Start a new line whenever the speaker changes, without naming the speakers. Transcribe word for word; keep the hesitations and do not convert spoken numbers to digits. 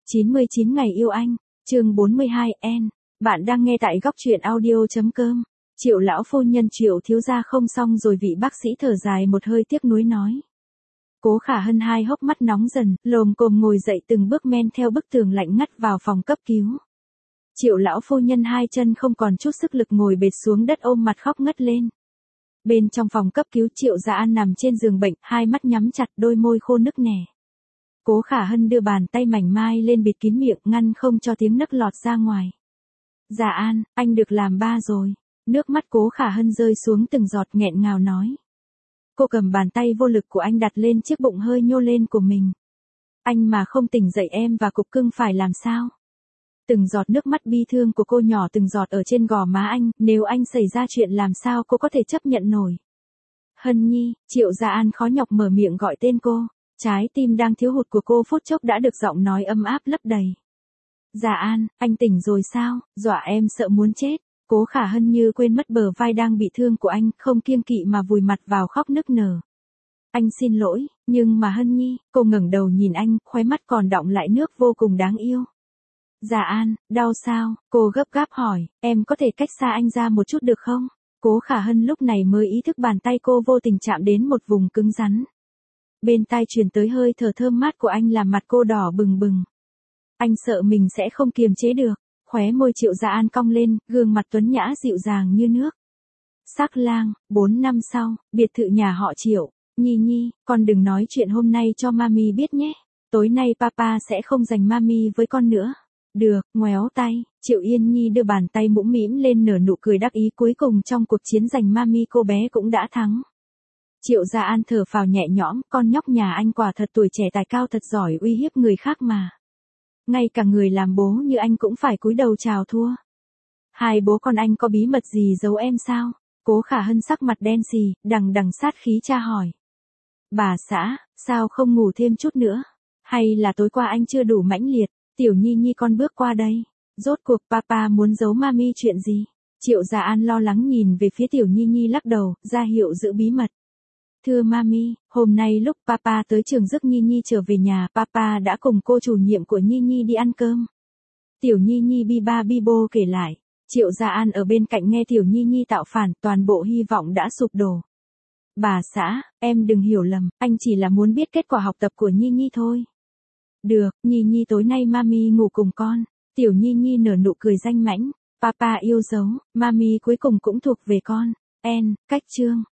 chín mươi chín ngày yêu anh, chương bốn mươi hai N. Bạn đang nghe tại góc truyện audio.com. Triệu lão phu nhân Triệu thiếu gia không xong rồi, vị bác sĩ thở dài một hơi tiếc nuối nói. Cố Khả Hân hai hốc mắt nóng dần, lồm cồm ngồi dậy từng bước men theo bức tường lạnh ngắt vào phòng cấp cứu. Triệu lão phu nhân hai chân không còn chút sức lực ngồi bệt xuống đất ôm mặt khóc ngất lên. Bên trong phòng cấp cứu, Triệu Gia An nằm trên giường bệnh, hai mắt nhắm chặt, đôi môi khô nức nẻ. Cố Khả Hân đưa bàn tay mảnh mai lên bịt kín miệng, ngăn không cho tiếng nấc lọt ra ngoài. Gia An, anh được làm ba rồi. Nước mắt Cố Khả Hân rơi xuống từng giọt, nghẹn ngào nói. Cô cầm bàn tay vô lực của anh đặt lên chiếc bụng hơi nhô lên của mình. Anh mà không tỉnh dậy em và cục cưng phải làm sao? Từng giọt nước mắt bi thương của cô nhỏ từng giọt ở trên gò má anh, nếu anh xảy ra chuyện làm sao cô có thể chấp nhận nổi? Hân Nhi, Triệu Gia An khó nhọc mở miệng gọi tên cô. Trái tim đang thiếu hụt của cô phút chốc đã được giọng nói ấm áp lấp đầy. Gia An, anh tỉnh rồi sao? Dọa em sợ muốn chết. Cố Khả Hân như quên mất bờ vai đang bị thương của anh, không kiêng kỵ mà vùi mặt vào khóc nức nở. Anh xin lỗi, nhưng mà Hân Nhi, cô ngẩng đầu nhìn anh, khóe mắt còn đọng lại nước vô cùng đáng yêu. Gia An, đau sao? Cô gấp gáp hỏi, em có thể cách xa anh ra một chút được không? Cố Khả Hân lúc này mới ý thức bàn tay cô vô tình chạm đến một vùng cứng rắn. Bên tai truyền tới hơi thở thơm mát của anh làm mặt cô đỏ bừng bừng. Anh sợ mình sẽ không kiềm chế được. Khóe môi Triệu Gia An cong lên, gương mặt tuấn nhã dịu dàng như nước. Sắc Lang, bốn năm sau, biệt thự nhà họ Triệu. Nhi Nhi, con đừng nói chuyện hôm nay cho mami biết nhé. Tối nay papa sẽ không giành mami với con nữa. Được, ngoéo tay, Triệu Yên Nhi đưa bàn tay mũm mĩm lên nở nụ cười đắc ý, cuối cùng trong cuộc chiến giành mami cô bé cũng đã thắng. Triệu Gia An thở phào nhẹ nhõm, con nhóc nhà anh quả thật tuổi trẻ tài cao thật giỏi uy hiếp người khác mà. Ngay cả người làm bố như anh cũng phải cúi đầu chào thua. Hai bố con anh có bí mật gì giấu em sao? Cố Khả Hân sắc mặt đen xì, đằng đằng sát khí tra hỏi. Bà xã, sao không ngủ thêm chút nữa? Hay là tối qua anh chưa đủ mãnh liệt? Tiểu Nhi Nhi con bước qua đây. Rốt cuộc papa muốn giấu mami chuyện gì? Triệu Gia An lo lắng nhìn về phía Tiểu Nhi Nhi lắc đầu, ra hiệu giữ bí mật. Thưa mami, hôm nay lúc papa tới trường giấc Nhi Nhi trở về nhà, papa đã cùng cô chủ nhiệm của Nhi Nhi đi ăn cơm. Tiểu Nhi Nhi bi ba bi bô kể lại. Triệu Gia An ở bên cạnh nghe Tiểu Nhi Nhi tạo phản, toàn bộ hy vọng đã sụp đổ. Bà xã, em đừng hiểu lầm, anh chỉ là muốn biết kết quả học tập của Nhi Nhi thôi. Được, Nhi Nhi tối nay mami ngủ cùng con. Tiểu Nhi Nhi nở nụ cười danh mãnh. Papa yêu dấu, mami cuối cùng cũng thuộc về con. En, cách chương.